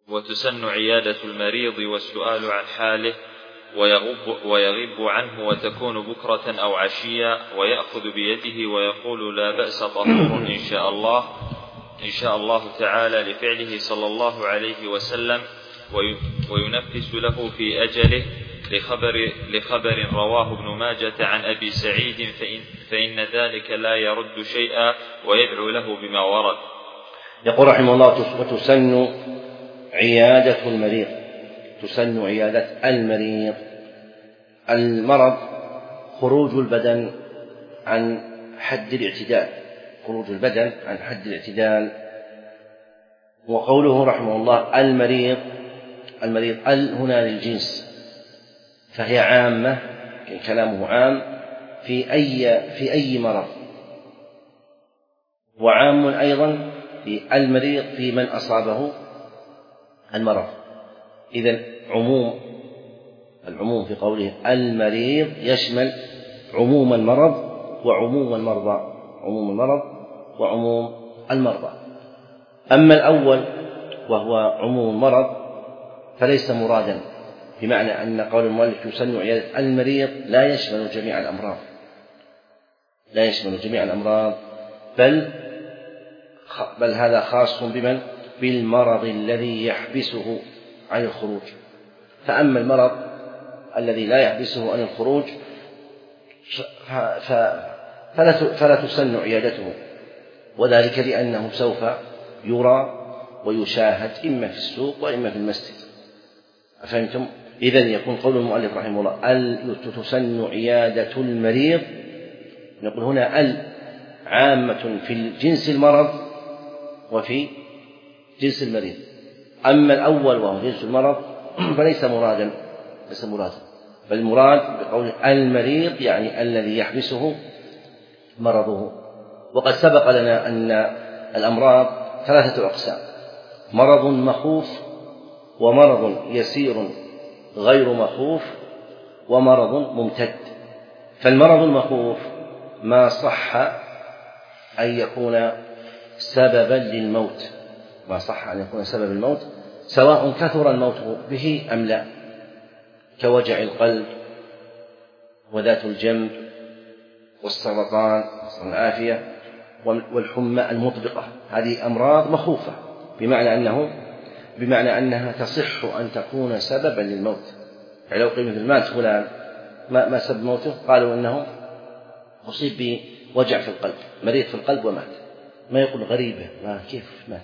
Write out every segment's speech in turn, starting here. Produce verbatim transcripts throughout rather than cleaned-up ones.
وتسن عيادة المريض والسؤال عن حاله ويغب, ويغب عنه، وتكون بكرة أو عشية، ويأخذ بيده ويقول لا بأس طهور إن شاء الله إن شاء الله تعالى لفعله صلى الله عليه وسلم، وينفس له في أجله لخبر, لخبر رواه ابن ماجة عن أبي سعيد، فإن, فإن ذلك لا يرد شيئا ويدعو له بما ورد. يقول رحمه الله: وتسن عيادة المريض. تسن عيادة المريض. المرض خروج البدن عن حد الاعتدال، خروج البدن عن حد الاعتدال. وقوله رحمه الله المريض، المريض ال هنا للجنس، فهي عامة، كلامه عام في أي في أي مرض، وعام أيضا في المريض في من أصابه المرض. إذن عموم العموم في قوله المريض يشمل عموم المرض وعموم المرضى، عموم المرض وعموم المرضى. أما الأول وهو عموم المرض فليس مرادا، بمعنى أن قول المؤلف يسن عيادة المريض لا يشمل جميع الأمراض، لا يشمل جميع الأمراض، بل بل هذا خاص بمن؟ بالمرض الذي يحبسه عن الخروج. فأما المرض الذي لا يحبسه عن الخروج فلا تسن عيادته، وذلك لأنه سوف يرى ويشاهد إما في السوق وإما في المسجد. أفهمتم؟ إذن يكون قول المؤلف رحمه الله تسن عيادة المريض، نقول هنا ال عامة في جنس المرض وفي جنس المريض. أما الأول وهو جنس المرض فليس مرادا، ليس مرادا، بل المراد بقول المريض يعني الذي يحبسه مرضه. وقد سبق لنا أن الأمراض ثلاثة أقسام: مرض مخوف، ومرض يسير غير مخوف، ومرض ممتد. فالمرض المخوف ما صح أن يكون سببا للموت، ما صح أن يكون سبب الموت سواء كثر الموت به أم لا، كوجع القلب وذات الجنب والسرطان والعافية والحمى المطبقة. هذه أمراض مخوفة، بمعنى أنه بمعنى أنها تصح أن تكون سببا للموت. يعني لو قيل مثل مات فلان، ما, ما سبب موته؟ قالوا أنه أصيب بوجع في القلب، مريض في القلب ومات. ما يقول غريبة، ما كيف مات؟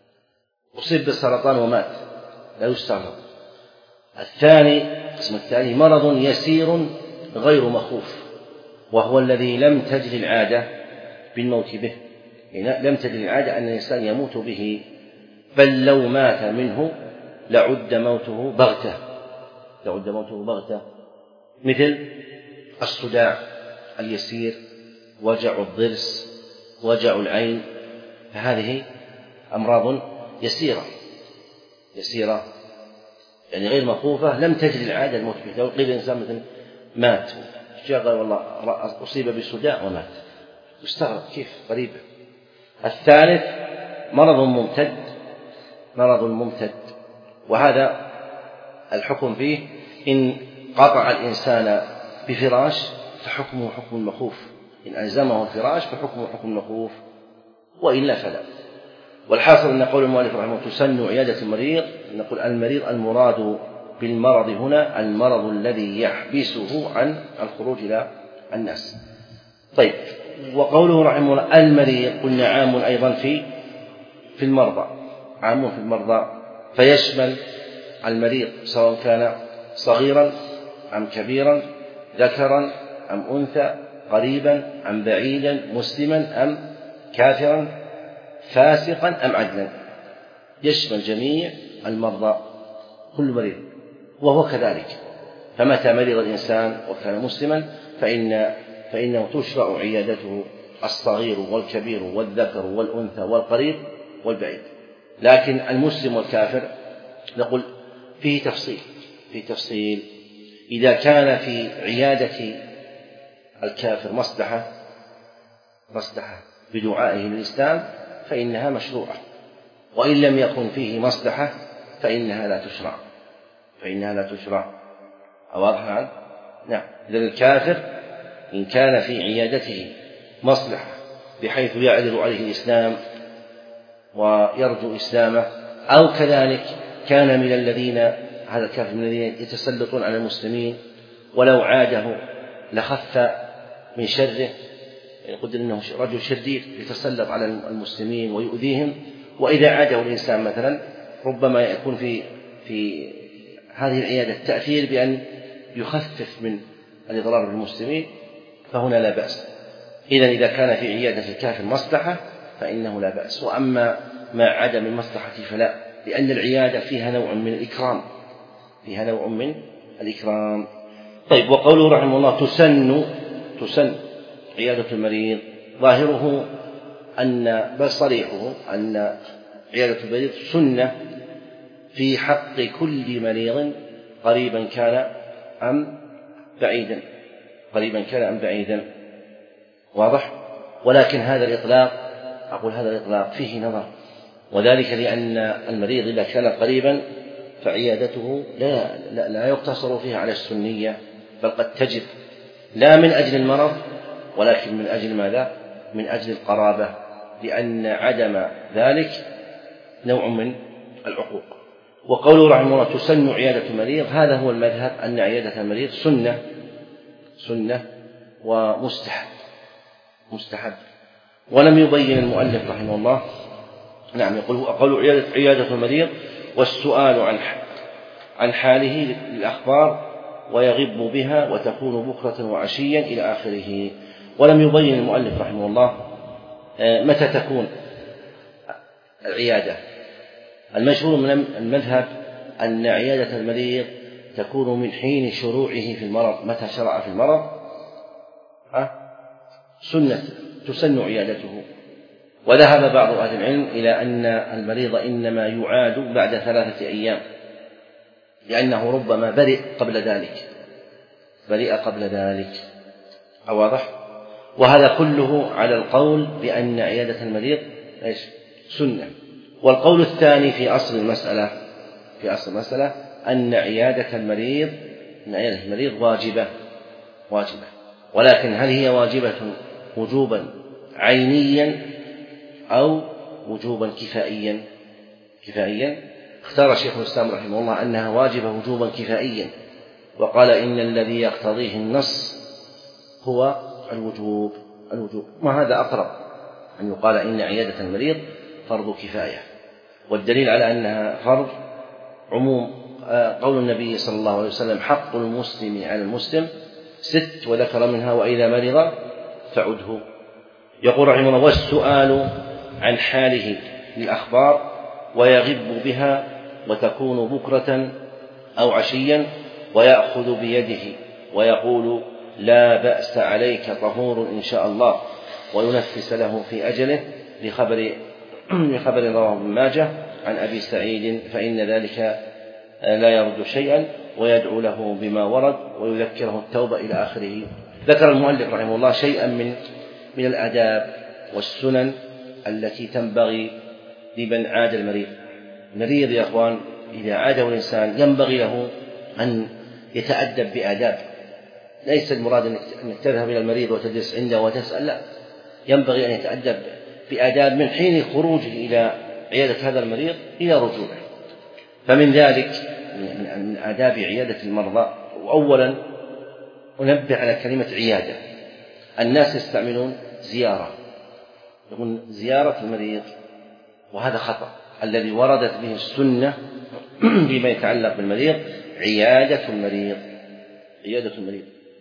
أصيب بالسرطان ومات، لا يستغرب. الثاني، القسم الثاني مرض يسير غير مخوف، وهو الذي لم تجري العادة بالموت به، يعني لم تجري العادة أن الإنسان يموت به، بل لو مات منه لعد موته بغتة، لعد موته بغتة، مثل الصداع اليسير، وجع الضرس، وجع العين. فهذه أمراض يسيرة يسيرة يعني غير مخوفة، لم تجري العادة الموت به. لو قيل الإنسان مثل مات، قال والله أصيب بالصداع ومات، يستغرب كيف، غريبة. الثالث مرض ممتد، مرض ممتد، وهذا الحكم فيه إن قطع الإنسان بفراش فحكمه حكم المخوف، إن ألزمه الفراش فحكمه حكم المخوف، وإلا فلا. والحاصل أن قول المؤلف رحمه الله تسن عيادة المريض، نقول المريض المراد بالمرض هنا المرض الذي يحبسه عن الخروج إلى الناس. طيب، وقوله رحمه الله المريض قلنا عام أيضا في في المرضى، عام في المرضى، فيشمل المريض سواء كان صغيرا أم كبيرا، ذكرا أم أنثى، قريبا أم بعيدا، مسلما أم كافرا، فاسقا أم عدلا، يشمل جميع المرضى، كل مريض. وهو كذلك، فمتى مرض الإنسان وكان مسلما فإن فإنه تشرع عيادته الصغير والكبير والذكر والأنثى والقريب والبعيد. لكن المسلم والكافر نقول فيه تفصيل فيه تفصيل إذا كان في عيادة الكافر مصلحة مصلحة بدعائه للإسلام فإنها مشروعة، وإن لم يكن فيه مصلحة فإنها لا تشرع فإنها لا تشرع واضح هذا؟ نعم. إذن الكافر إن كان في عيادته مصلحة بحيث يعرض عليه الإسلام ويرجو إسلامه، أو كذلك كان من الذين هذا الكافر من الذين يتسلطون على المسلمين ولو عاده لخف من شره، يعني قدر أنه رجل شرير يتسلط على المسلمين ويؤذيهم، وإذا عاده الإنسان مثلا ربما يكون في في هذه العيادة التأثير بأن يخفف من الإضرار بالمسلمين، فهنا لا بأس. إذن إذا كان في عيادة الكافر مصلحة فإنه لا بأس، وأما مع عدم المصلحة فلا، لأن العيادة فيها نوع من الإكرام فيها نوع من الإكرام. طيب، وقوله رحمه الله تسن تسن عيادة المريض، ظاهره أن بل صريحه أن عيادة المريض سنة في حق كل مريض قريبا كان أم بعيدا قريبا كان أم بعيدا واضح. ولكن هذا الإطلاق أقول هذا الإطلاق فيه نظر، وذلك لأن المريض إذا كان قريبا فعيادته لا, لا, لا يقتصر فيها على السنية، بل قد تجب لا من أجل المرض ولكن من أجل ماذا؟ من أجل القرابة، لأن عدم ذلك نوع من العقوق. وقوله رحمه الله تسن عيادة المريض، هذا هو المذهب أن عيادة المريض سنة سنة ومستحب مستحب ولم يبين المؤلف رحمه الله. نعم، يقول قوله عيادة, عيادة المريض والسؤال عن عن حاله للأخبار ويغب بها وتكون بكرة وعشيا إلى آخره. ولم يبين المؤلف رحمه الله متى تكون العيادة. المشهور من المذهب أن عيادة المريض تكون من حين شروعه في المرض، متى شرع في المرض سنة تسن عيادته. وذهب بعض أهل العلم إلى أن المريض إنما يعاد بعد ثلاثة أيام، لأنه ربما برئ قبل ذلك برئ قبل ذلك واضح. وهذا كله على القول بأن عيادة المريض إيش سنة. والقول الثاني في أصل المسألة في أصل المسألة أن عيادة المريض أن عيادة المريض واجبة واجبة ولكن هل هي واجبة وجوبا عينيا أو وجوبا كفائيا كفائيا اختار شيخ الإسلام رحمه الله أنها واجبة وجوبا كفائيا، وقال إن الذي يقتضيه النص هو الوجوب الوجوب ما هذا أقرب أن يقال إن عيادة المريض فرض كفاية. والدليل على أنها فرض عموم قول النبي صلى الله عليه وسلم حق المسلم على المسلم ست، وذكر منها وإذا مرض فعده. يقول رحمه الله والسؤال عن حاله للأخبار ويغب بها وتكون بكرة أو عشيا ويأخذ بيده ويقول لا بأس عليك طهور إن شاء الله، وينفس له في أجله لخبر لخبر رواه ابن ماجه عن أبي سعيد فإن ذلك لا يرد شيئا، ويدعو له بما ورد ويذكره التوبة إلى آخره. ذكر المؤلف رحمه الله شيئا من من الآداب والسنن التي تنبغي لمن عاد المريض. المريض يا أخوان إذا عاده الإنسان ينبغي له أن يتأدب بآداب، ليس المراد أنك تذهب إلى المريض وتجلس عنده وتسأل، لا، ينبغي أن يتأدب بآداب من حين خروجه إلى عيادة هذا المريض إلى رجوعه. فمن ذلك من آداب عيادة المرضى، وأولا أنبه على كلمة عيادة. الناس يستعملون زيارة، يقول زيارة المريض، وهذا خطأ. الذي وردت به السنة فيما يتعلق بالمريض عيادة المريض عيادة المريض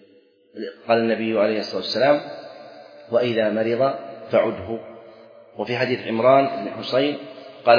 قال النبي عليه الصلاة والسلام وإذا مرض فعده. وفي حديث عمران بن حسين قال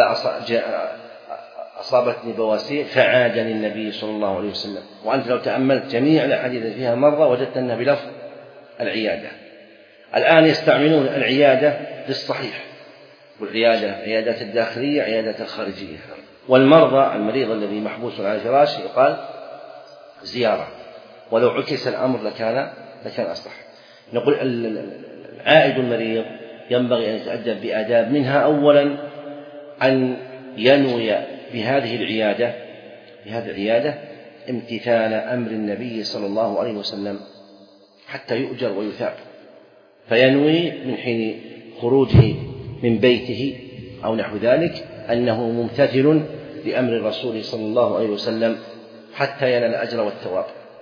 أصابتني بواسير فعادني النبي صلى الله عليه وسلم. وأنت لو تأملت جميع الأحاديث فيها مرة وجدت أنها بلفظ العيادة. الآن يستعملون العيادة للصحيح، والعيادة عيادات الداخلية عيادات الخارجية. والمرضى المريض الذي محبوس على الفراش يقال زيارة، ولو عكس الأمر لكان لكان أصلح. نقول العائد المريض ينبغي أن يتأدب بآداب، منها أولا أن ينوي بهذه العيادة بهذه العيادة امتثال أمر النبي صلى الله عليه وسلم حتى يؤجر ويثاب، فينوي من حين خروجه من بيته أو نحو ذلك أنه ممتثل لأمر الرسول صلى الله عليه وسلم حتى ينال الأجر والثواب.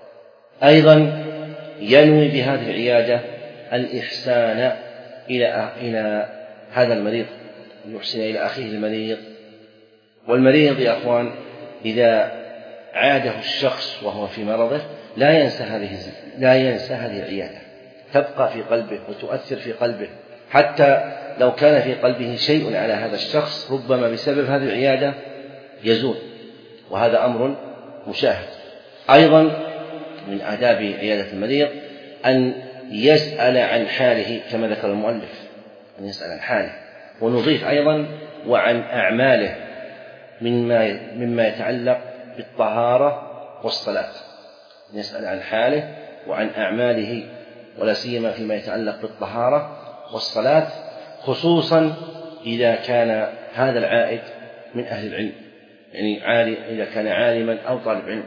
أيضا ينوي بهذه العيادة الإحسان إلى إلى هذا المريض، يحسن إلى أخيه المريض. والمريض يا أخوان إذا عاده الشخص وهو في مرضه لا ينسى هذه لا ينسى هذه العيادة، تبقى في قلبه وتؤثر في قلبه، حتى لو كان في قلبه شيء على هذا الشخص ربما بسبب هذه العيادة يزول، وهذا أمر مشاهد. أيضا من آداب عيادة المريض أن يسأل عن حاله كما ذكر المؤلف، أن يسأل عن حاله، ونضيف أيضا وعن أعماله مما مما يتعلق بالطهارة والصلاة، يسأل عن حاله وعن أعماله ولا سيما فيما يتعلق بالطهارة والصلاة، خصوصا إذا كان هذا العائد من أهل العلم، يعني عالم إذا كان عالما أو طالب علم،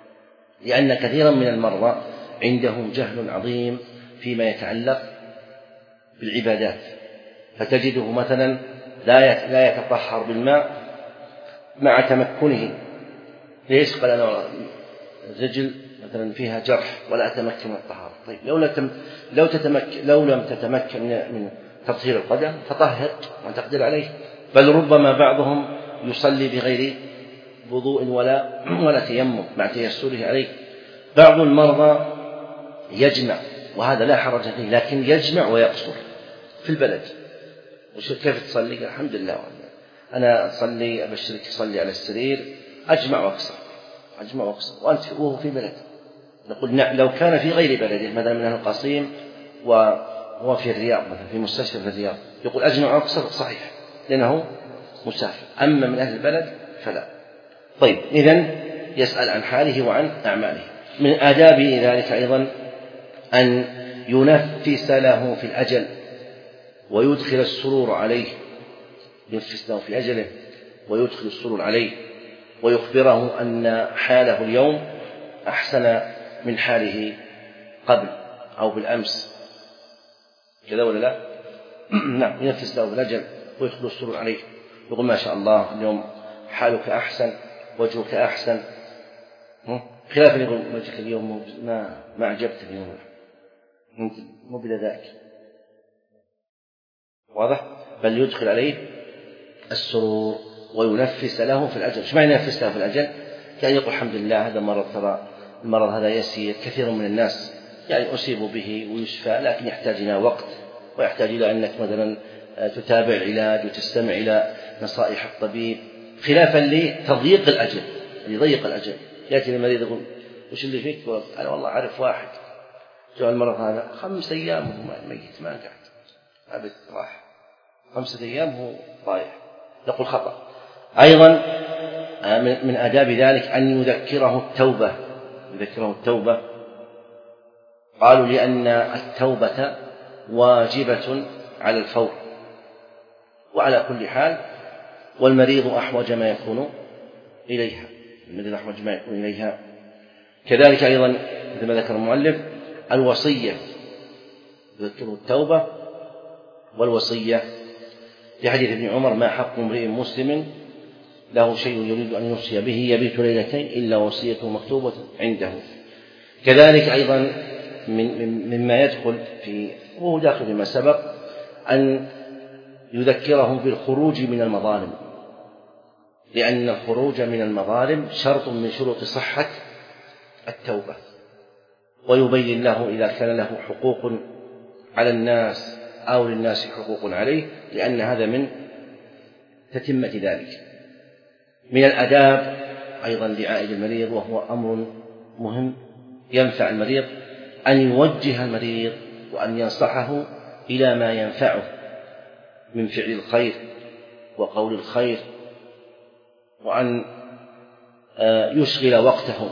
لأن كثيرا من المرضى عندهم جهل عظيم فيما يتعلق بالعبادات، فتجده مثلا لا يتطهر بالماء مع تمكنه. ليش؟ قال أنا الرجل مثلا فيها جرح ولا أتمكن من الطهارة. طيب لو لم لو تتمكن لو لم تتمكن من تطهير القدم فطهر ما تقدر عليه، بل ربما بعضهم يصلي بغير وضوء ولا ولا تيمم مع تيسره عليه. بعض المرضى يجمع وهذا لا حرج فيه، لكن يجمع ويقصر في البلد. وش كيف تصلي؟ الحمد لله أنا أصلي أبشرك تصلي على السرير، أجمع وأقصر أجمع وأقصر وأنت وهو في بلد. نقول نعم لو كان في غير بلده مثلا من أهل القصيم وهو في الرياض مثلا في مستشفى في الرياض يقول أجمع وأقصر صحيح لأنه مسافر، أما من أهل البلد فلا. طيب إذن يسأل عن حاله وعن أعماله. من آداب ذلك أيضا أن ينفس له في الأجل ويدخل السرور عليه، ينفس له في أجله ويدخل السرور عليه، ويخبره أن حاله اليوم أحسن من حاله قبل أو بالأمس، كذا ولا لا؟ نعم، ينفس له في الأجل ويدخل السرور عليه، يقول ما شاء الله اليوم حالك أحسن، وجهك أحسن، خلاف يقول وجهك اليوم ما ما عجبت اليوم، مو بلا ذلك، واضح؟ بل يدخل عليه السرور وينفس له في الأجل. ايش معنى ينفس له في الأجل؟ يعني يقول الحمد لله هذا مرض، ترى المرض هذا يسير، كثير من الناس يعني أصيب به ويشفى، لكن يحتاج إلى وقت ويحتاج إلى أنك مثلا تتابع العلاج وتستمع إلى نصائح الطبيب، خلافا لتضييق الأجل، يضيق الأجل. يأتي المريض يقول وش اللي فيك؟ أنا والله أعرف واحد جاء المرض هذا خمس أيام وهو ميت ما قعد أبد، راح خمسة أيام هو طايح. نقول خطأ. أيضا من آداب ذلك أن يذكره التوبة، يذكره التوبة. قالوا لأن التوبة واجبة على الفور وعلى كل حال، والمريض أحوج ما يكون إليها، المريض أحوج ما يكون إليها. كذلك أيضا مثل ما ذكر المؤلف الوصية، يذكره التوبة والوصية، في حديث ابن عمر ما حق امرئ مسلم له شيء يريد أن يوصي به يبيت ليلتين إلا وصيته مكتوبة عنده. كذلك أيضا مما يدخل في وهو داخل فيما سبق أن يذكرهم بالخروج من المظالم، لأن الخروج من المظالم شرط من شروط صحة التوبة، ويبين له إذا كان له حقوق على الناس أو للناس حقوق عليه، لأن هذا من تتمة ذلك. من الآداب أيضا لعائد المريض، وهو أمر مهم ينفع المريض، أن يوجه المريض وأن ينصحه إلى ما ينفعه من فعل الخير وقول الخير، وأن يشغل وقته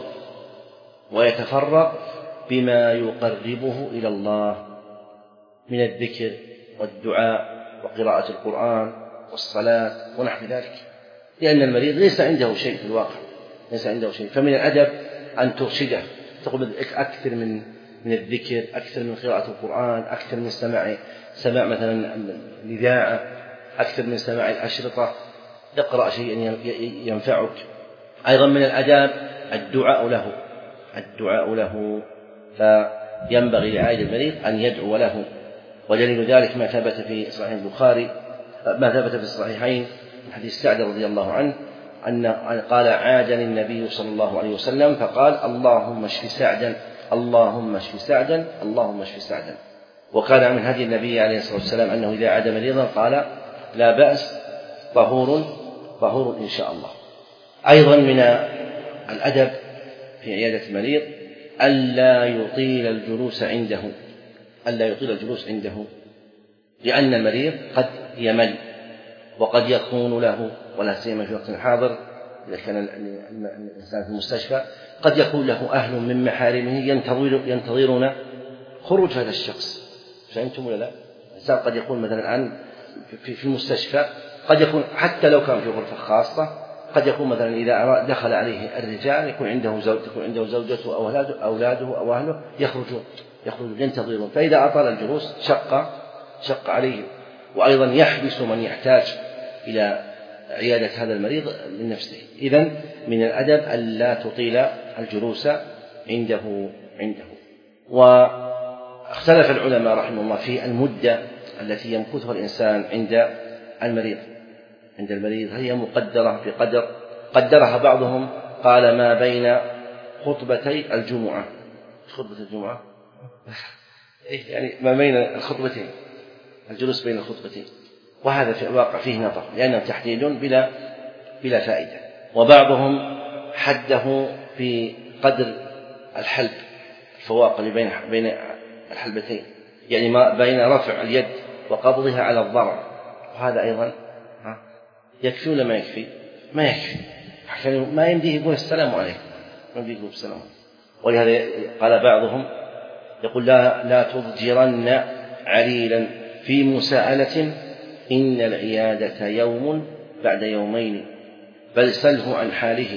ويتفرغ بما يقربه إلى الله من الذكر والدعاء وقراءة القرآن والصلاة ونحو ذلك. لأن المريض ليس عنده شيء في الواقع، ليس عنده شيء. فمن الأدب أن ترشده، تقول أكثر من من الذكر، أكثر من قراءة القرآن، أكثر من سماع سماع مثلا الإذاعة، أكثر من سماع الأشرطة، اقرأ شيئا ينفعك. أيضا من الآداب الدعاء له، الدعاء له، فينبغي لعائد المريض أن يدعو له. ودليل ذلك ما ثبت في صحيح البخاري، ما ثبت في الصحيحين من حديث سعد رضي الله عنه أن قال: عادني النبي صلى الله عليه وسلم فقال: اللهم اشف سعدا، اللهم اشف سعدا، اللهم اشف سعدا. وكان من هدي النبي عليه الصلاة والسلام أنه إذا عاد مريضا قال: لا بأس، طهور طهور إن شاء الله. أيضا من الأدب في عيادة المريض ألا يطيل الجلوس عنده، ألا يطيل الجلوس عنده، لأن المريض قد يمل وقد يكون له، ولا سيما في وقت الحاضر إذا كان الإنسان في المستشفى، قد يكون له أهل من محارمه ينتظرون خروج هذا الشخص. فهمتم ولا لا؟ الإنسان قد يكون مثلا الآن في المستشفى، قد يكون حتى لو كان في غرفة خاصة، قد يكون مثلا إذا دخل عليه الرجال يكون عنده زوج، تكون عنده زوجته أو أولاده, أولاده أو أهله يخرجون يخرجون ينتظرون، فإذا أطال الجلوس شق شق عليه. وأيضا يحبس من يحتاج إلى عيادة هذا المريض من نفسه. إذن من الأدب ألا تطيل الجلوس عنده عنده واختلف العلماء رحمه الله في المدة التي يمكثها الإنسان عند المريض عند المريض هي مقدرة بقدر، قدرها بعضهم قال ما بين خطبتي الجمعة. خطبة الجمعة يعني ما بين الخطبتين، الجلوس بين الخطبتين، وهذا في الواقع فيه نظر لأنه تحديد بلا بلا فائدة. وبعضهم حده في قدر الحلب، الفواق اللي بين بين الحلبتين، يعني ما بين رفع اليد وقبضها على الضرع، وهذا أيضا يكفي ولا ما يكفي؟ ما يكفي، عشان ما يمديه يقول السلام عليكم، ما يمديه يقول السلام عليكم. ولهذا قال بعضهم يقول لا لا تضجرن عليلا في مساءلة، إن العيادة يوم بعد يومين، بل سله عن حاله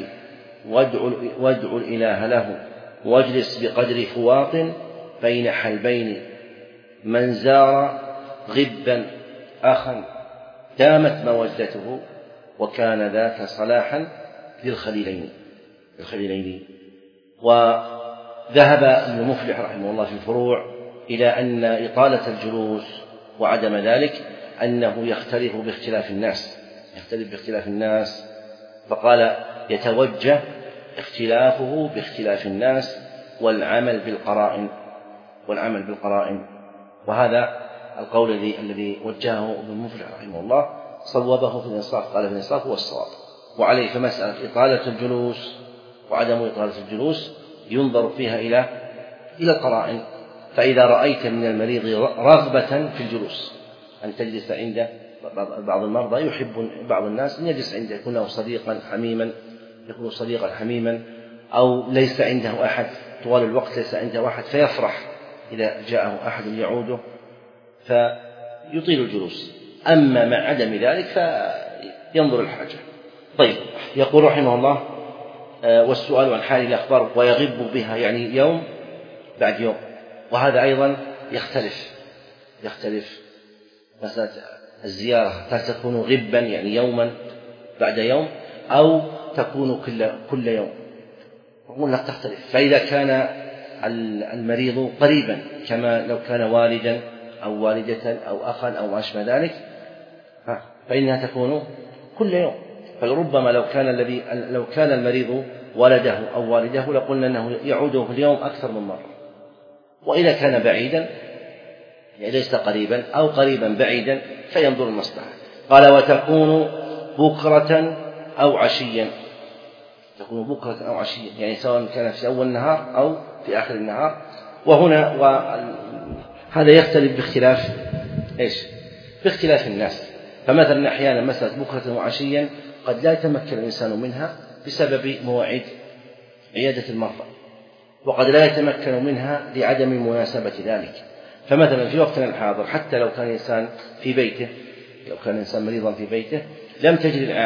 وادعو الإله له، واجلس بقدر فواط بين حلبين، من زار غبا أخا دامت مودته، وكان ذاك صلاحا للخليلين الخليلين. وذهب ابن مفلح رحمه الله في الفروع إلى أن إطالة الجلوس وعدم ذلك أنه يختلف باختلاف الناس يختلف باختلاف الناس فقال يتوجه اختلافه باختلاف الناس والعمل بالقرائن والعمل بالقرائن وهذا القول الذي وجهه ابن مفلح رحمه الله صوبه في الإنصاف، قال في الإنصاف هو الصواب. وعليه فمسألة إطالة الجلوس وعدم إطالة الجلوس ينظر فيها إلى إلى القرائن. فإذا رأيت من المريض رغبة في الجلوس أن تجلس عند بعض المرضى، يحب بعض الناس أن يجلس عنده، يكون له صديقا حميما يكون صديقا حميما أو ليس عنده أحد طوال الوقت، ليس عنده أحد فيفرح إذا جاءه أحد يعوده فيطيل الجلوس. أما مع عدم ذلك فينظر الحاجة. طيب، يقول رحمه الله والسؤال عن حال الأخبار ويغب بها، يعني يوم بعد يوم. وهذا أيضا يختلف يختلف مسألة الزيارة هل تكون غبا يعني يوما بعد يوم أو تكون كل كل يوم، نقول لك تختلف. فإذا كان المريض قريبا كما لو كان والدا أو والدة أو أخا أو ما أشبه ذلك فإنها تكون كل يوم. فلربما لو كان الذي لو كان المريض ولده أو والده لقلنا أنه يعوده في اليوم أكثر من مرة. وإذا كان بعيدا يعني ليس قريبا أو قريبا بعيدا فينظر المصلحة. قال وتكون بكرة أو عشيا، تكون بكرة أو عشيا يعني سواء كان في أول النهار أو في آخر النهار. وهنا وهذا يختلف باختلاف إيش؟ باختلاف الناس. فمثلا أحيانا مسألة بكرة وعشيا قد لا يتمكن الإنسان منها بسبب مواعيد عيادة المرضى، وقد لا يتمكن منها لعدم مناسبة ذلك. فمثلا في وقتنا الحاضر حتى لو كان الإنسان في بيته لو كان الإنسان مريضا في بيته لم تجري العادة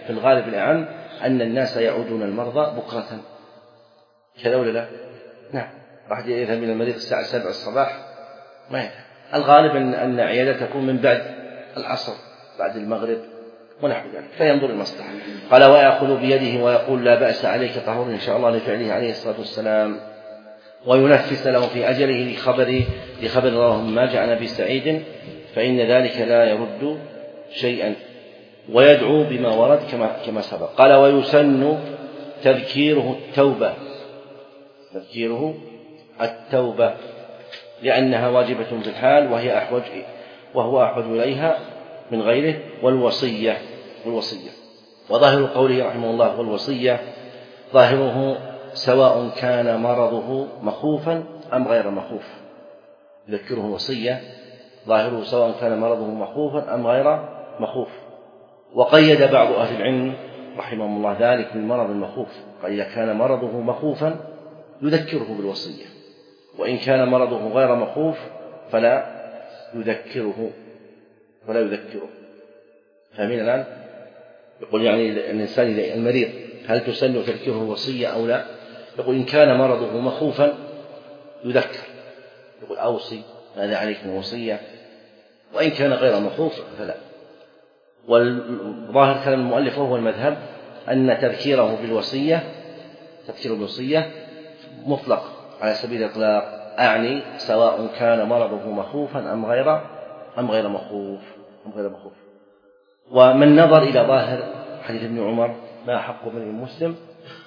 في الغالب الأعم أن الناس يعودون المرضى بكرة، كذا ولا لا؟ نعم، راح يذهب من المريض الساعة سبع الصباح ما يذهب. الغالب أن أن عيادة تكون من بعد العصر بعد المغرب ونحو ذلك، فينظر المصلحة. قال ويأخذ بيده ويقول لا بأس عليك طهور إن شاء الله لفعله عليه الصلاة والسلام، وينفس له في أجله لخبر لخبر رواه ابن ماجه عن أبي سعيد فإن ذلك لا يرد شيئا، ويدعو بما ورد كما كما سبق. قال ويسن تذكيره التوبة تذكيره التوبة لأنها واجبة في الحال وهي أحوج وهو أحوج إليها من غيره، والوصية والوصية وظاهر قوله رحمه الله والوصية ظاهره سواء كان مرضه مخوفا أم غير مخوف. يذكره الوصية ظاهره سواء كان مرضه مخوفا أم غير مخوف. وقيد بعض أهل العلم رحمهم الله ذلك بالمرض المخوف، قال إذا كان مرضه مخوفا يذكره بالوصية، وإن كان مرضه غير مخوف فلا يذكره فلا يذكره فاهمين الآن؟ يقول يعني الإنسان إذا المريض هل تسن تذكره الوصية أو لا؟ يقول إن كان مرضه مخوفا يذكر، يقول أوصي ماذا عليك من وصية، وإن كان غير مخوف فلا. والظاهر كلام المؤلف وهو المذهب أن تذكيره بالوصية تذكيره بالوصية مطلق على سبيل الإطلاق، أعني سواء كان مرضه مخوفا أم غير أم غير مخوف أم غير مخوف. ومن نظر إلى ظاهر حديث ابن عمر ما حق من المسلم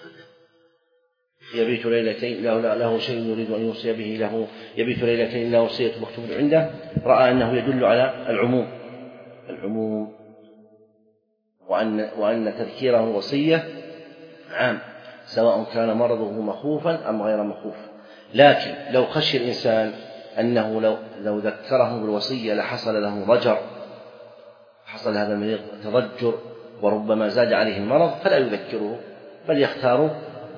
يبيت ليلتين له, له شيء يريد أن يوصي به له يبيت ليلتين له وصية مكتوب عنده، رأى أنه يدل على العموم العموم وأن, وأن تذكيره الوصية عام سواء كان مرضه مخوفا أم غير مخوف. لكن لو خشي الإنسان أنه لو, لو ذكره بالوصية لحصل له ضجر، حصل هذا المريض تضجر وربما زاد عليه المرض فلا يذكره، بل يختار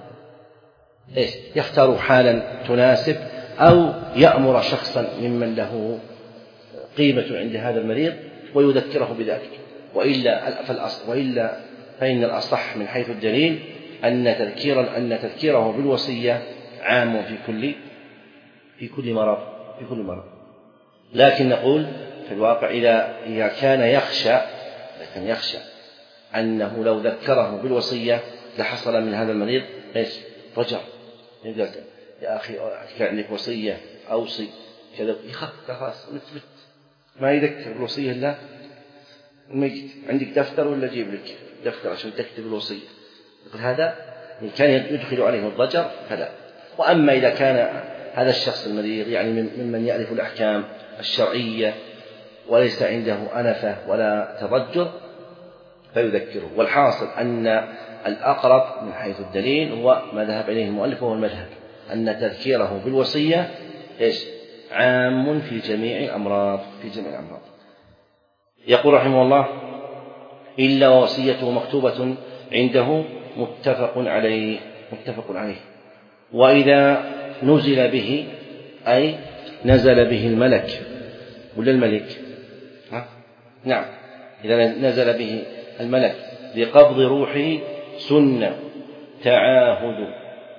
إيش؟ يختار حالا تناسب أو يأمر شخصا ممن له قيمة عند هذا المريض ويذكره بذلك. وإلا فالأصل وإلا فإن الأصح من حيث الدليل أن تذكير أن تذكيره بالوصية عام في كل في كل مرض في كل مرض. لكن نقول في الواقع إذا إذا كان يخشى لكن يخشى أنه لو ذكره بالوصية لحصل من هذا المريض إيش؟ رجع، يقول يا أخي كان عندك وصية أوصي كذا، يخاف خلاص نثبت ما يذكر بالوصية إلا الميت. عندك دفتر ولا جيب لك دفتر عشان تكتب الوصية، يقول هذا إن كان يدخل عليه الضجر فلا. وأما إذا كان هذا الشخص المريض يعني ممن يعرف الأحكام الشرعية وليس عنده أنفة ولا تضجر فيذكره. والحاصل أن الأقرب من حيث الدليل هو ما ذهب إليه المؤلف وهو المذهب أن تذكيره بالوصية إيش؟ عام في جميع الأمراض في جميع الأمراض. يقول رحمه الله إلا وصيته مكتوبة عنده متفق عليه متفق عليه. وإذا نزل به أي نزل به الملك ولا الملك ها؟ نعم إذا نزل به الملك لقبض روحه سنة تعاهد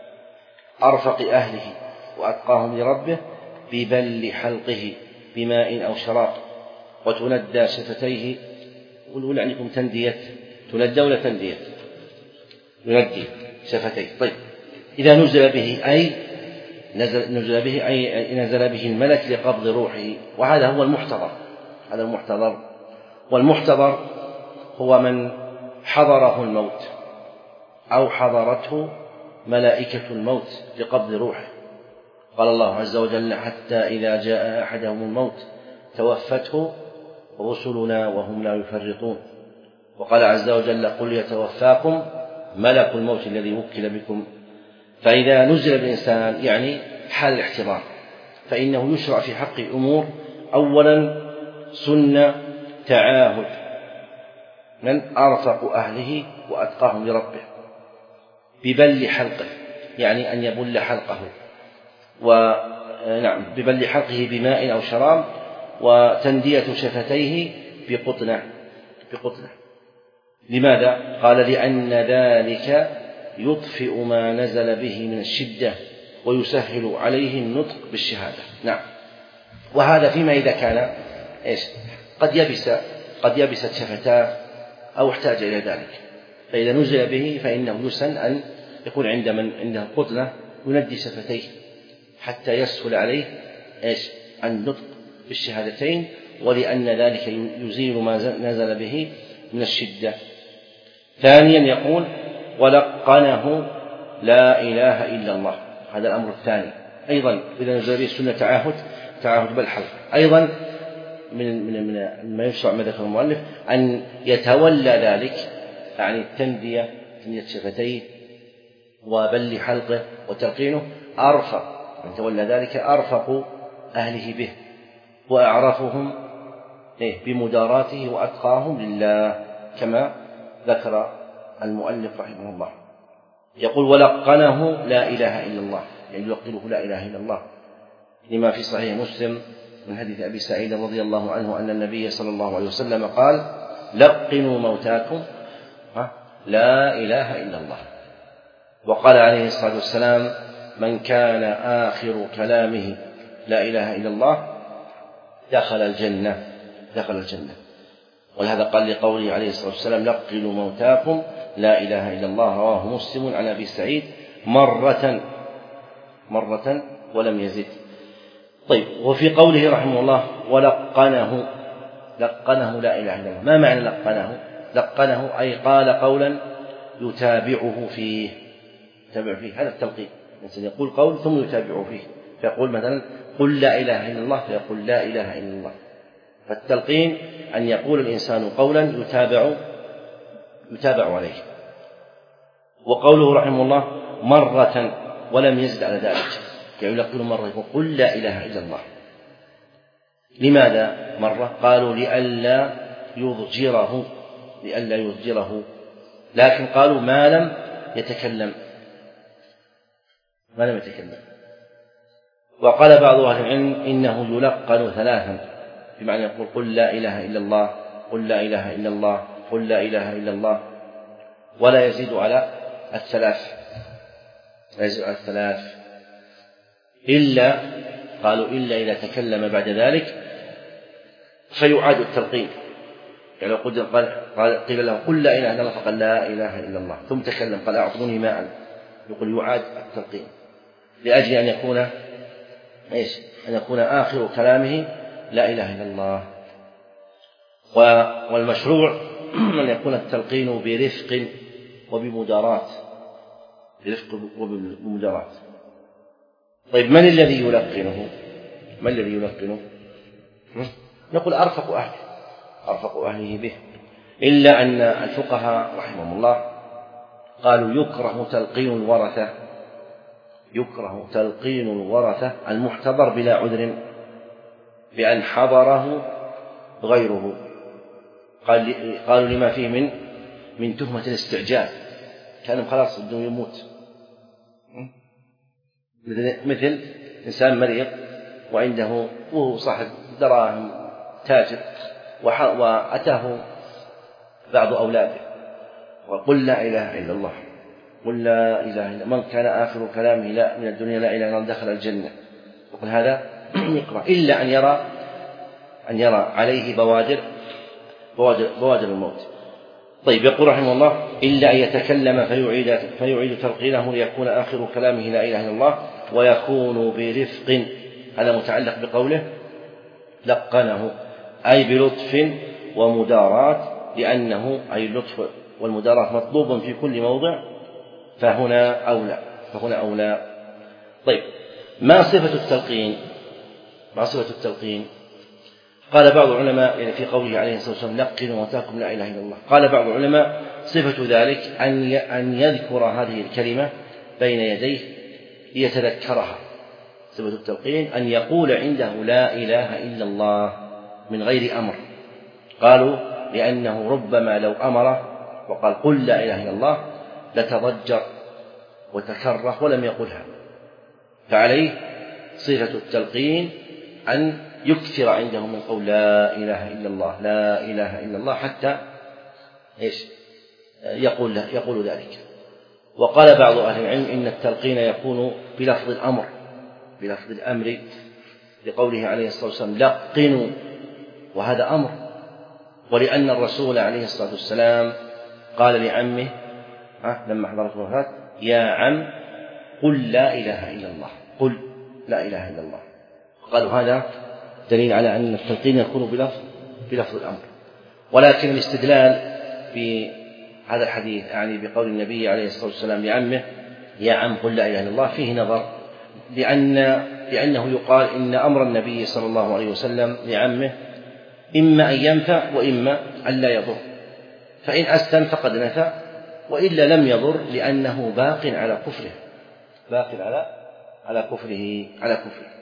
أرفق أهله وأتقاهم لربه ببل حلقه بماء أو شراب، وتندى شفتيه. قولوا عندكم تندية تندى ولا تندية؟ يندي شفتيه. طيب إذا نزل به أي نزل, نزل به أي نزل به الملك لقبض روحه، وهذا هو المحتضر هذا المحتضر والمحتضر هو من حضره الموت أو حضرته ملائكة الموت لقبض روحه. قال الله عز وجل حتى إذا جاء أحدهم الموت توفته رسلنا وهم لا يفرطون. وقال عز وجل قل يتوفاكم ملك الموت الذي وكل بكم. فإذا نزل بالإنسان يعني حال الاحتضار فإنه يشرع في حق أمور. أولا سنة تعاهد من أرفق أهله وأتقاهم لربه ببل حلقه، يعني أن يبل حلقه، ونعم ببل حلقه بماء أو شراب، وتندية شفتيه بقطنة بقطنة لماذا؟ قال لأن ذلك يطفئ ما نزل به من الشدة ويسهل عليه النطق بالشهادة. نعم. وهذا فيما إذا كان إيش؟ قد يبس قد يبست شفتاه أو احتاج إلى ذلك، فإذا نزل به فإنه يسن أن يكون عند من عنده قطنة يندي شفتيه حتى يسهل عليه إيش؟ النطق بالشهادتين، ولأن ذلك يزيل ما نزل به من الشدة. ثانيا يقول ولقنه لا إله إلا الله، هذا الأمر الثاني أيضا إذا نزل به السنة تعاهد تعاهد بالحلق. أيضا من من من ما يشرع ما ذكر المؤلف أن يتولى ذلك، يعني التندية تندية شفتيه وبل حلقه وتلقينه أرفق، من تولى ذلك أرفق أهله به وأعرفهم بمداراته وأتقاهم لله، كما ذكر المؤلف رحمه الله. يقول ولقنه لا إله إلا الله، يعني يلقنه لا إله إلا الله، لما في صحيح مسلم من حديث أبي سعيد رضي الله عنه أن النبي صلى الله عليه وسلم قال لقنوا موتاكم لا إله إلا الله. وقال عليه الصلاة والسلام من كان آخر كلامه لا إله إلا الله دخل الجنة دخل الجنة ولهذا قال لقوله عليه الصلاة والسلام لقنوا موتاكم لا إله إلا الله، رواه مسلم عن أبي سعيد مرة مرة ولم يزد. طيب، وفي قوله رحمه الله ولقنه لقنه لا إله إلا الله، ما معنى لقنه؟ لقنه أي قال قولا يتابعه فيه يتابع فيه هذا التلقين، الإنسان يقول قول ثم يتابعه فيه، فيقول مثلا قل لا إله إلا الله فيقول لا إله إلا الله. فالتلقين أن يقول الإنسان قولا يتابع يتابع عليه. وقوله رحمه الله مرة ولم يزد على ذلك، يعني يلقن مرة يقول قل لا إله إلا الله. لماذا مرة؟ قالوا لئلا يضجره لئلا يضجره لكن قالوا ما لم يتكلم ما لم يتكلم. وقال بعض أهل العلم إنه يلقن ثلاثا، بمعنى يقول قل لا إله إلا الله قل لا إله إلا الله قل لا إله إلا الله، ولا يزيد على الثلاث لا يزيد على الثلاث إلا قالوا إلا إذا تكلم بعد ذلك فيعاد التلقين، يعني لو قال قيل له قل لا إله إلا الله فقال لا إله إلا الله ثم تكلم قال أعطوني ماء، يقول يعاد التلقين لأجل أن يكون إيش؟ أن يكون آخر كلامه لا إله إلا الله. والمشروع أن يكون التلقين برفق وبمداراة برفق وبمداراة. طيب، من الذي يلقنه؟ من الذي يلقنه؟ نقول أرفق أهله أرفق أهله به، إلا أن الفقهاء رحمهم الله قالوا يكره تلقين الورثة يكره تلقين الورثة المحتضر بلا عذر بأن حضره غيره، قال قالوا لما فيه من من تهمة الاستعجال، كان خلاص بده يموت، مثل إنسان مريض وعنده وهو صاحب دراهم تاجر وأتاه بعض أولاده وقل لا إله إلا الله قل لا إله إلا من كان آخر كلامه لا من الدنيا لا إله إلا الله دخل الجنة، وقل هذا يقرأ إلا أن يرى أن يرى عليه بوادر بوادر, بوادر الموت. طيب، يقول رحمه الله إلا أن يتكلم فيعيد, فيعيد تلقينه ليكون آخر كلامه لا إله إلا الله ويكون برفق، هذا متعلق بقوله لقنه أي بلطف ومدارات، لأنه أي اللطف والمدارات مطلوب في كل موضع فهنا أولى فهنا أولى. طيب، ما صفة التلقين؟ ما صفة التلقين؟ قال بعض العلماء يعني في قوله عليه الصلاة والسلام لقنوا موتاكم لا إله إلا الله، قال بعض العلماء صفة ذلك أن أن يذكر هذه الكلمة بين يديه ليتذكرها. صفة التلقين أن يقول عنده لا إله إلا الله من غير أمر، قالوا لأنه ربما لو أمره وقال قل لا إله إلا الله لتضجر وتكره ولم يقلها، فعليه صفة التلقين أن يكثر عنده من قول لا إله إلا الله لا إله إلا الله حتى إيش يقول يقول ذلك. وقال بعض أهل العلم إن التلقين يكون بلفظ الأمر بلفظ الأمر لقوله عليه الصلاة والسلام لقنوا، وهذا أمر، ولأن الرسول عليه الصلاة والسلام قال لعمه لما حضرت الوفاة يا عم قل لا إله إلا الله، قل لا إله إلا الله. قالوا هذا دليل على أن التلقين يكون بلفظ بلفظ الأمر. ولكن الاستدلال بهذا الحديث يعني بقول النبي عليه الصلاة والسلام لعمه يا عم قل لا إله إلا الله فيه نظر، لأن لأنه يقال إن أمر النبي صلى الله عليه وسلم لعمه إما أن ينفع وإما أن لا يضر، فإن أسلم فقد نفع وإلا لم يضر لأنه باق على كفره باق على على كفره على كفره.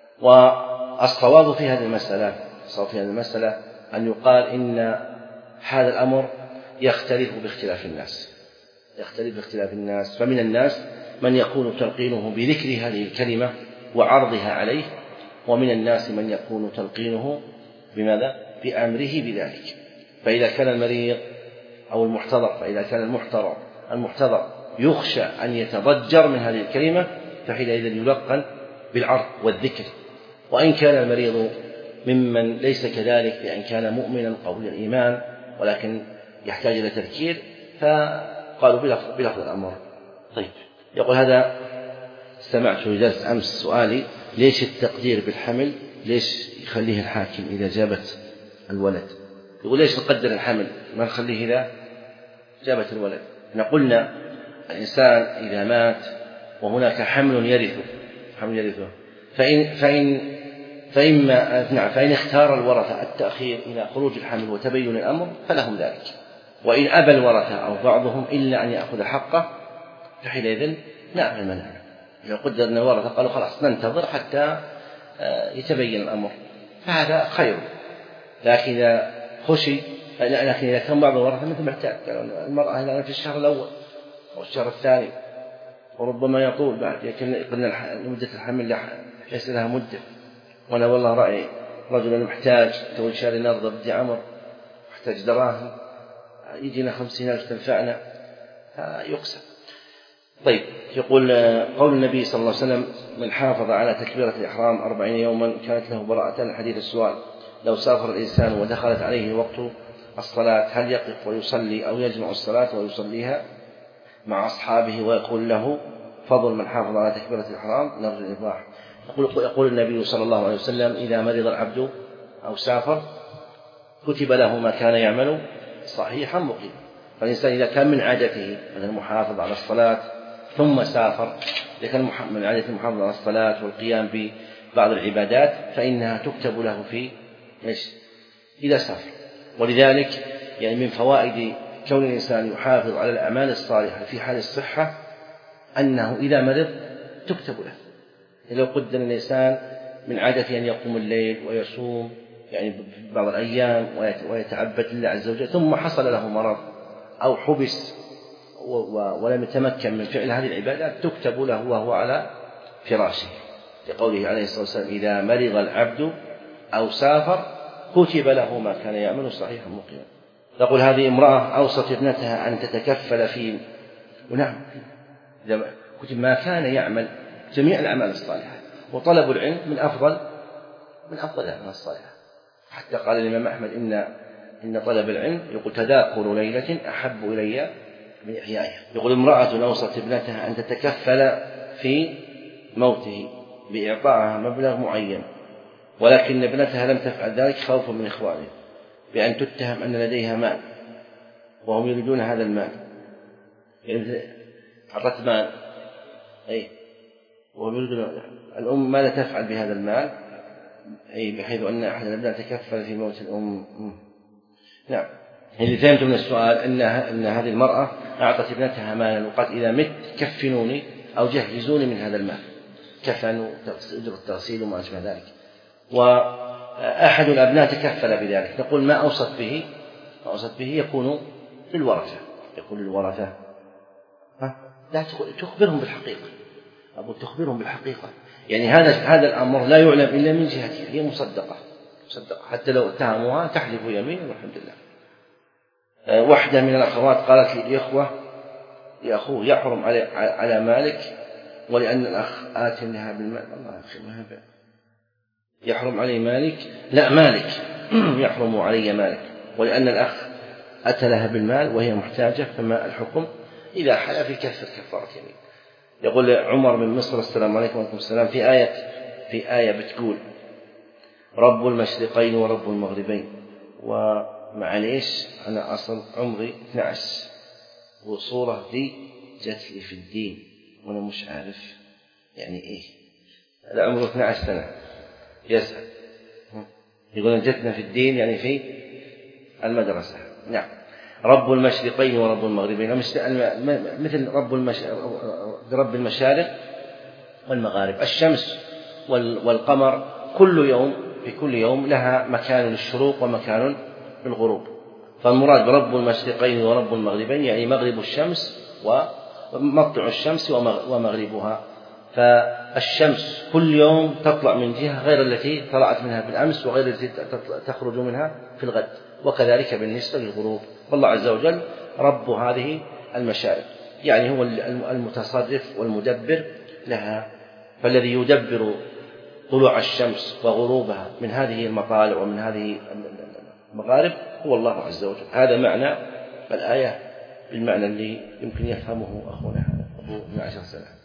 والصواب في هذه المسألة الصواب في هذه المسألة أن يقال إن هذا الأمر يختلف باختلاف الناس يختلف باختلاف الناس فمن الناس من يكون تلقينه بذكر هذه الكلمة وعرضها عليه، ومن الناس من يكون تلقينه بماذا؟ بأمره بذلك. فإذا كان المريض أو المحتضر فإذا كان المحتضر المحتضر يخشى أن يتضجر من هذه الكلمة فحينئذ يلقن بالعرض والذكر. وإن كان المريض ممن ليس كذلك بأن كان مؤمنا قوي الإيمان ولكن يحتاج إلى تذكير فقالوا بلفظ, بلفظ الأمر. طيب، يقول هذا استمعت في درس أمس سؤالي ليش التقدير بالحمل ليش يخليه الحاكم إذا جابت الولد؟ يقول ليش نقدر الحمل ما نخليه إذا جابت الولد؟ نقولنا الإنسان إذا مات وهناك حمل يرثه حمل يرثه فإن فإن فإما نعم فإن اختار الورثة التأخير إلى خروج الحمل وتبين الأمر فلهم ذلك، وإن أبى الورثة أو بعضهم إلا أن يأخذ حقه فحينئذ لا المنع. إذا قدر أن الورثة قالوا خلاص ننتظر حتى يتبين الأمر فهذا خير. لكن إذا خشي لكن إذا كان بعض الورثة مثل معتاد المرأة الآن في الشهر الأول أو الشهر الثاني وربما يطول بعد يكون مدة الحمل ليس لها مدة، وأنا والله رأيي رجل محتاج تقول شاري نرضى بدي عمر محتاج دراهم يجينا خمسين ألف تنفعنا يقسم. طيب، يقول قول النبي صلى الله عليه وسلم من حافظ على تكبيرة الإحرام أربعين يوما كانت له براءة. حديث السؤال لو سافر الإنسان ودخلت عليه وقت الصلاة هل يقف ويصلي أو يجمع الصلاة ويصليها مع أصحابه ويقول له فضل من حافظ على تكبيرة الإحرام؟ نرجو الإيضاح. يقول, يقول النبي صلى الله عليه وسلم إذا مرض العبد أو سافر كتب له ما كان يعمل صحيحا مقيما. فالإنسان إذا كان من عادته مثل المحافظ على الصلاة ثم سافر إذا كان من عادة المحافظة على الصلاة والقيام ببعض العبادات فإنها تكتب له في إيش إذا سافر. ولذلك يعني من فوائد كون الإنسان يحافظ على الأعمال الصالحة في حال الصحة أنه إذا مرض تكتب له. لو قدر الإنسان من عادته أن يقوم الليل ويصوم يعني بعض الأيام ويتعبد لله عز وجل ثم حصل له مرض أو حبس ولم يتمكن من فعل هذه العبادات تكتب له وهو على فراشه، لقوله عليه الصلاة والسلام إذا مرض العبد أو سافر كتب له ما كان يعمل صحيحا مقيما. تقول هذه امرأة أوصت ابنتها أن تتكفل في ونعم كتب ما كان يعمل جميع الأعمال الصالحة، وطلب العلم من أفضل من أفضل الأعمال الصالحة. حتى قال الإمام أحمد إن إن طلب العلم يقول تذاكر ليلة أحب إلي من إحيائها. يقول امرأة أوصت ابنتها أن تتكفل في موته بإعطائها مبلغ معين، ولكن ابنتها لم تفعل ذلك خوفا من إخوانها بأن تتهم أن لديها مال وهم يريدون هذا المال. يعني أعطت مال أي وهم يريدون الأم ماذا تفعل بهذا المال أي بحيث أن أحد الأبناء تكفل في موت الأم. نعم، اللي فهمت من السؤال أن أن هذه المرأة أعطت ابنتها مالا وقالت إذا مت كفنوني أو جهزوني من هذا المال، كفن وأجر التغسيل وما أشبه ذلك، وأحد الأبناء تكفل بذلك. نقول ما أوصت به ما أوصت به يكون للورثة يكون للورثة لا تخبرهم بالحقيقة أبو تخبرهم بالحقيقة. يعني هذا هذا الأمر لا يعلم إلا من جهتها، هي مصدقة مصدقة حتى لو اتهموها تحلف يمين والحمد لله. واحدة من الأخوات قالت للإخوة لأخوه يحرم على على مالك ولأن الأخ آت لها بالمال. الله يخشى يحرم علي مالك، لا مالك يحرم علي مالك ولأن الأخ أتى لها بالمال وهي محتاجة، فما الحكم؟ إذا حلف يكفر كفارة يمين. يقول عمر بن مصر السلام عليكم وعليكم السلام في آية في آية بتقول رب المشرقين ورب المغربين، ومعليش أنا أصل عمري اثني عشر وصورة دي جت لي في الدين وأنا مش عارف يعني إيه. هذا عمره اثني عشر سنة يسأل، يقول جتنا في الدين يعني في المدرسة. نعم، رب المشرقين ورب المغربين، مثل رب المش... رب المشارق والمغارب. الشمس والقمر كل يوم في كل يوم لها مكان للشروق ومكان للغروب، فالمراد برب المشرقين ورب المغربين يعني مغرب الشمس ومطلع الشمس ومغربها. فالشمس كل يوم تطلع من جهة غير التي طلعت منها بالأمس وغير التي تخرج منها في الغد، وكذلك بالنسبة للغروب. والله عز وجل رب هذه المشارق، يعني هو المتصرف والمدبر لها، فالذي يدبر طلوع الشمس وغروبها من هذه المطالع ومن هذه المغارب هو الله عز وجل. هذا معنى الآية بالمعنى اللي يمكن يفهمه أخونا أبو اثني عشر سنة.